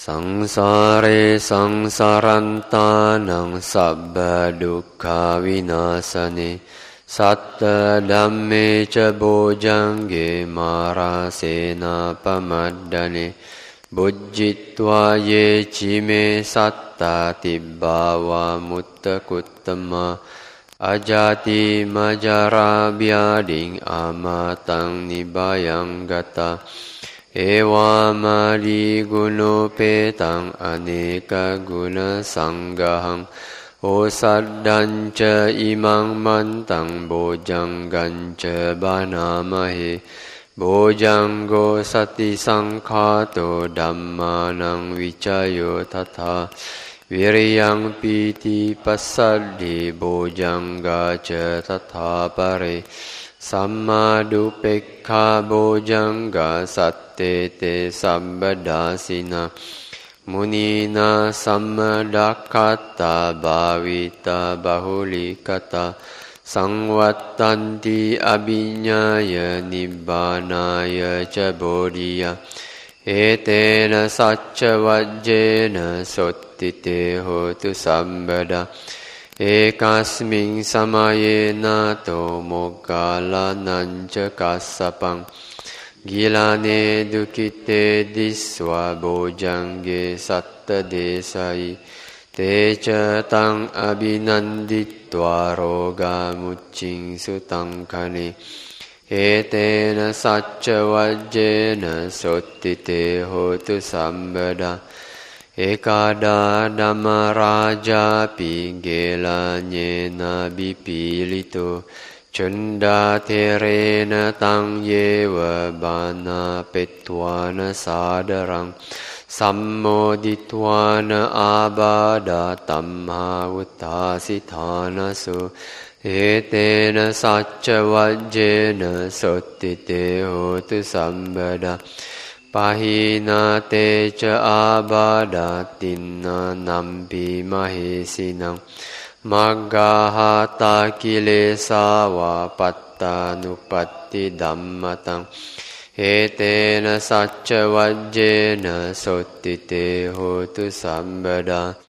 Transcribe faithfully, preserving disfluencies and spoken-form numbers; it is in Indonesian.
Sangsare sangsarantanang sabba dukkha vinasane satta dhamme ca bojjhange marasena pamaddane bujjitva ye cime satta tibbava mutta kuttama ajati majara biading amatang nibayang gata ewa madi guno petang aneka guna sanggahang osaddanca imang mantang bojjangganca banamahe bojjanggo sati sangkhato dhammanang vicayo tatha viriyang piti passaddi bojjangga ca tatha pare sammadupekha bojjangga satte te sabbadasina munina sammadakata bhavita bahulikata sangvattanti abhinyaya nibbanaya ca bodhiya etena sacca vajjena sottite hotu sabbada ekasming samaye nato moggala ca kassapang gilane dukite diswa bojjhange satta desai te ca tang abhinanditva roga muccing sutang kane etena sacca vajjena sottite hotu sabbada ekada dhamma raja pinggela nyena bipilito cunda terena tang yewa bana petwana sadarang sammoditwana abada tamha uttasithana su etena sacca vajjena sottite hotu sabbada pahina te ca abada tinna nampi mahesinang maggahata kilesava pattanupatti dhammatang etena sacca vajjena sottite hotu sabbada